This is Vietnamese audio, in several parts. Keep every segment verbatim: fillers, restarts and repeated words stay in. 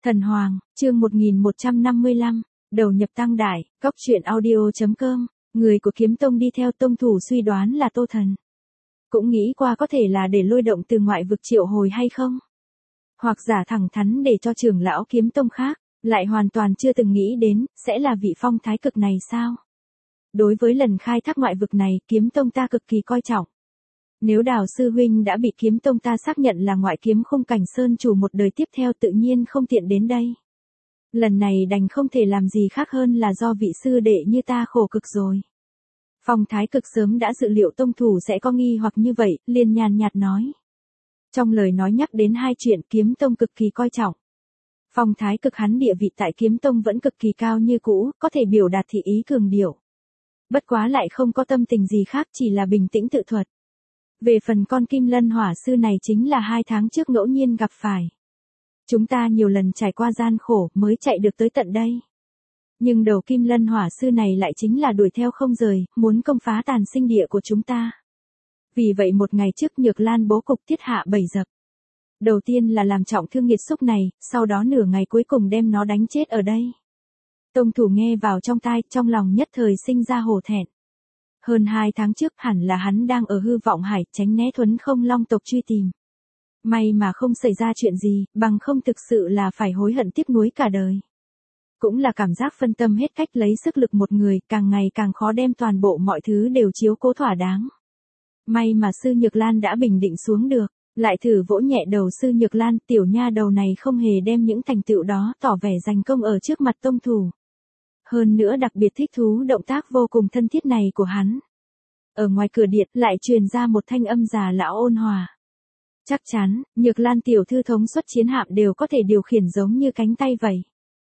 Thần Hoàng, chương một nghìn một trăm năm mươi lăm, đầu nhập tăng đại, cóc truyện audio chấm com, người của kiếm tông đi theo tông thủ suy đoán là Tô Thần. Cũng nghĩ qua có thể là để lôi động từ ngoại vực triệu hồi hay không? Hoặc giả thẳng thắn để cho trưởng lão kiếm tông khác, lại hoàn toàn chưa từng nghĩ đến, sẽ là vị phong thái cực này sao? Đối với lần khai thác ngoại vực này, kiếm tông ta cực kỳ coi trọng. Nếu Đào sư huynh đã bị kiếm tông ta xác nhận là ngoại kiếm khung cảnh sơn chủ một đời tiếp theo tự nhiên không tiện đến đây. Lần này đành không thể làm gì khác hơn là do vị sư đệ như ta khổ cực rồi. Phong thái cực sớm đã dự liệu tông thủ sẽ có nghi hoặc như vậy, liền nhàn nhạt nói. Trong lời nói nhắc đến hai chuyện kiếm tông cực kỳ coi trọng. Phong thái cực hắn địa vị tại kiếm tông vẫn cực kỳ cao như cũ, có thể biểu đạt thị ý cường điệu. Bất quá lại không có tâm tình gì khác, chỉ là bình tĩnh tự thuật. Về phần con kim lân hỏa sư này chính là hai tháng trước ngẫu nhiên gặp phải. Chúng ta nhiều lần trải qua gian khổ mới chạy được tới tận đây. Nhưng đầu kim lân hỏa sư này lại chính là đuổi theo không rời, muốn công phá tàn sinh địa của chúng ta. Vì vậy một ngày trước Nhược Lan bố cục thiết hạ bảy dập. Đầu tiên là làm trọng thương nghiệt xúc này, sau đó nửa ngày cuối cùng đem nó đánh chết ở đây. Tông thủ nghe vào trong tai, trong lòng nhất thời sinh ra hổ thẹn. Hơn hai tháng trước hẳn là hắn đang ở hư vọng hải tránh né thuấn không long tộc truy tìm. May mà không xảy ra chuyện gì, bằng không thực sự là phải hối hận tiếc nuối cả đời. Cũng là cảm giác phân tâm hết cách lấy sức lực một người, càng ngày càng khó đem toàn bộ mọi thứ đều chiếu cố thỏa đáng. May mà sư Nhược Lan đã bình định xuống được, lại thử vỗ nhẹ đầu sư Nhược Lan, tiểu nha đầu này không hề đem những thành tựu đó tỏ vẻ giành công ở trước mặt tông thủ. Hơn nữa đặc biệt thích thú động tác vô cùng thân thiết này của hắn. Ở ngoài cửa điện lại truyền ra một thanh âm già lão ôn hòa. Chắc chắn, Nhược Lan tiểu thư thống suất chiến hạm đều có thể điều khiển giống như cánh tay vậy.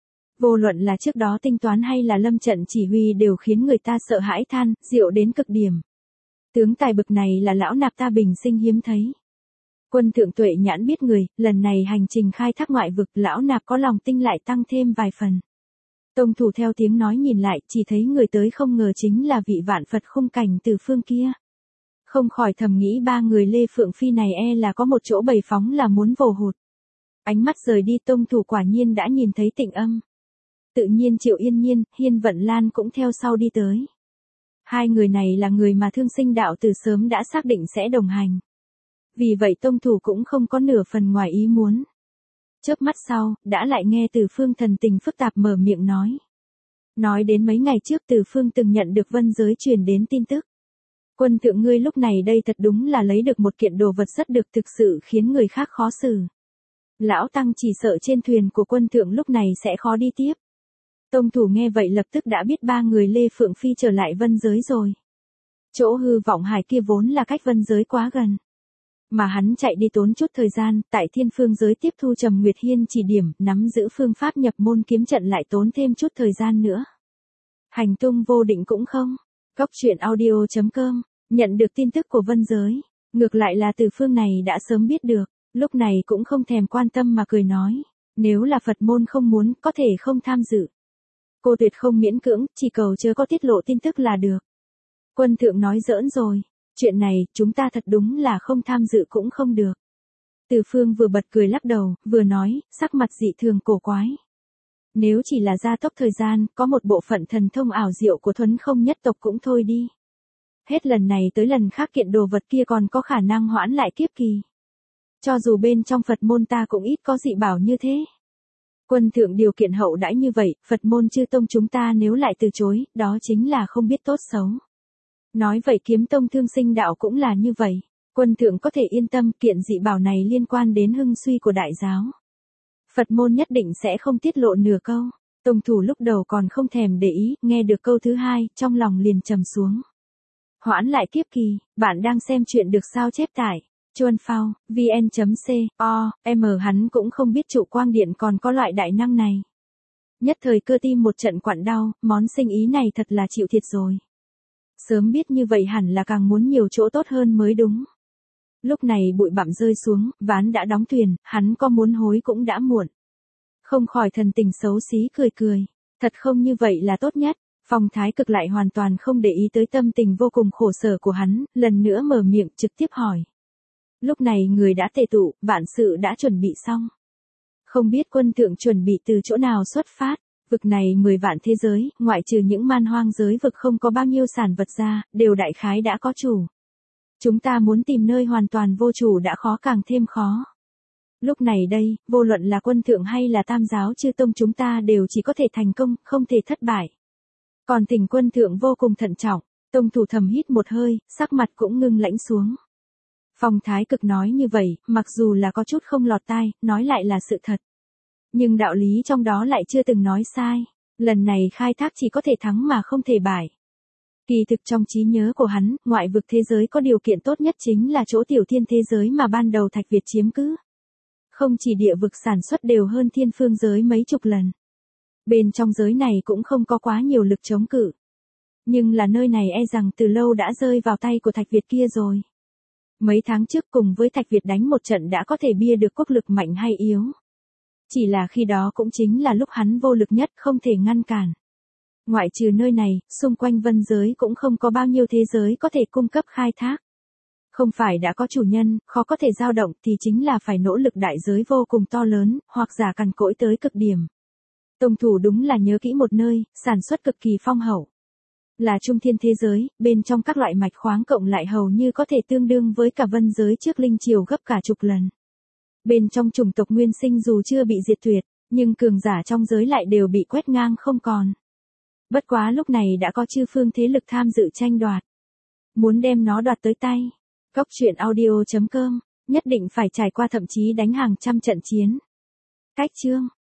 Vô luận là trước đó tính toán hay là lâm trận chỉ huy đều khiến người ta sợ hãi than, diệu đến cực điểm. Tướng tài bực này là lão nạp ta bình sinh hiếm thấy. Quân thượng tuệ nhãn biết người, lần này hành trình khai thác ngoại vực lão nạp có lòng tin lại tăng thêm vài phần. Tông thủ theo tiếng nói nhìn lại, chỉ thấy người tới không ngờ chính là vị vạn Phật khung cảnh từ phương kia. Không khỏi thầm nghĩ ba người Lê Phượng Phi này e là có một chỗ bày phóng là muốn vồ hụt. Ánh mắt rời đi tông thủ quả nhiên đã nhìn thấy Tịnh Âm. Tự nhiên Triệu Yên Nhiên, Hiên Vận Lan cũng theo sau đi tới. Hai người này là người mà Thương Sinh đạo từ sớm đã xác định sẽ đồng hành. Vì vậy tông thủ cũng không có nửa phần ngoài ý muốn. Chớp mắt sau, đã lại nghe Từ Phương thần tình phức tạp mở miệng nói. Nói đến mấy ngày trước Từ Phương từng nhận được vân giới truyền đến tin tức. Quân thượng ngươi lúc này đây thật đúng là lấy được một kiện đồ vật rất được thực sự khiến người khác khó xử. Lão Tăng chỉ sợ trên thuyền của quân thượng lúc này sẽ khó đi tiếp. Tông thủ nghe vậy lập tức đã biết ba người Lê Phượng Phi trở lại vân giới rồi. Chỗ hư vọng hải kia vốn là cách vân giới quá gần. Mà hắn chạy đi tốn chút thời gian, tại thiên phương giới tiếp thu Trầm Nguyệt Hiên chỉ điểm, nắm giữ phương pháp nhập môn kiếm trận lại tốn thêm chút thời gian nữa. Hành tung vô định cũng không. Cóc truyện audio chấm com, nhận được tin tức của vân giới. Ngược lại là Từ Phương này đã sớm biết được, lúc này cũng không thèm quan tâm mà cười nói. Nếu là Phật môn không muốn, có thể không tham dự. Cô tuyệt không miễn cưỡng, chỉ cầu chớ có tiết lộ tin tức là được. Quân thượng nói giỡn rồi. Chuyện này, chúng ta thật đúng là không tham dự cũng không được. Từ Phương vừa bật cười lắc đầu, vừa nói, sắc mặt dị thường cổ quái. Nếu chỉ là gia tốc thời gian, có một bộ phận thần thông ảo diệu của thuấn không nhất tộc cũng thôi đi. Hết lần này tới lần khác kiện đồ vật kia còn có khả năng hoãn lại kiếp kỳ. Cho dù bên trong Phật môn ta cũng ít có dị bảo như thế. Quân thượng điều kiện hậu đãi như vậy, Phật môn chư tông chúng ta nếu lại từ chối, đó chính là không biết tốt xấu. Nói vậy kiếm tông Thương Sinh đạo cũng là như vậy. Quân thượng có thể yên tâm kiện dị bảo này liên quan đến hưng suy của đại giáo. Phật môn nhất định sẽ không tiết lộ nửa câu. Tông thủ lúc đầu còn không thèm để ý, nghe được câu thứ hai, trong lòng liền trầm xuống. Hoãn lại kiếp kỳ, bạn đang xem chuyện được sao chép tải. Chuan Phao, vn.co, m hắn cũng không biết trụ quang điện còn có loại đại năng này. Nhất thời cơ tim một trận quặn đau, món sinh ý này thật là chịu thiệt rồi. Sớm biết như vậy hẳn là càng muốn nhiều chỗ tốt hơn mới đúng. Lúc này bụi bặm rơi xuống, ván đã đóng thuyền, hắn có muốn hối cũng đã muộn. Không khỏi thần tình xấu xí cười cười. Thật không như vậy là tốt nhất. Phong thái cực lại hoàn toàn không để ý tới tâm tình vô cùng khổ sở của hắn, lần nữa mở miệng trực tiếp hỏi. Lúc này người đã tề tụ, vạn sự đã chuẩn bị xong. Không biết quân thượng chuẩn bị từ chỗ nào xuất phát, vực này mười vạn thế giới, ngoại trừ những man hoang giới vực không có bao nhiêu sản vật ra, đều đại khái đã có chủ. Chúng ta muốn tìm nơi hoàn toàn vô chủ đã khó càng thêm khó. Lúc này đây, vô luận là quân thượng hay là tam giáo chư tông chúng ta đều chỉ có thể thành công, không thể thất bại. Còn tình quân thượng vô cùng thận trọng, tông thủ thầm hít một hơi, sắc mặt cũng ngưng lãnh xuống. Phong Thái Cực nói như vậy, mặc dù là có chút không lọt tai, nói lại là sự thật. Nhưng đạo lý trong đó lại chưa từng nói sai, lần này khai thác chỉ có thể thắng mà không thể bại. Kỳ thực trong trí nhớ của hắn, ngoại vực thế giới có điều kiện tốt nhất chính là chỗ tiểu thiên thế giới mà ban đầu Thạch Việt chiếm cứ. Không chỉ địa vực sản xuất đều hơn thiên phương giới mấy chục lần. Bên trong giới này cũng không có quá nhiều lực chống cự. Nhưng là nơi này e rằng từ lâu đã rơi vào tay của Thạch Việt kia rồi. Mấy tháng trước cùng với Thạch Việt đánh một trận đã có thể bia được quốc lực mạnh hay yếu. Chỉ là khi đó cũng chính là lúc hắn vô lực nhất không thể ngăn cản. Ngoại trừ nơi này, xung quanh vân giới cũng không có bao nhiêu thế giới có thể cung cấp khai thác. Không phải đã có chủ nhân, khó có thể dao động thì chính là phải nỗ lực đại giới vô cùng to lớn, hoặc giả cằn cỗi tới cực điểm. Tông thủ đúng là nhớ kỹ một nơi, sản xuất cực kỳ phong hậu. Là trung thiên thế giới, bên trong các loại mạch khoáng cộng lại hầu như có thể tương đương với cả vân giới trước linh triều gấp cả chục lần. Bên trong chủng tộc nguyên sinh dù chưa bị diệt tuyệt, nhưng cường giả trong giới lại đều bị quét ngang không còn. Bất quá lúc này đã có chư phương thế lực tham dự tranh đoạt. Muốn đem nó đoạt tới tay. Cóc truyện audio chấm com, nhất định phải trải qua thậm chí đánh hàng trăm trận chiến. Cách chương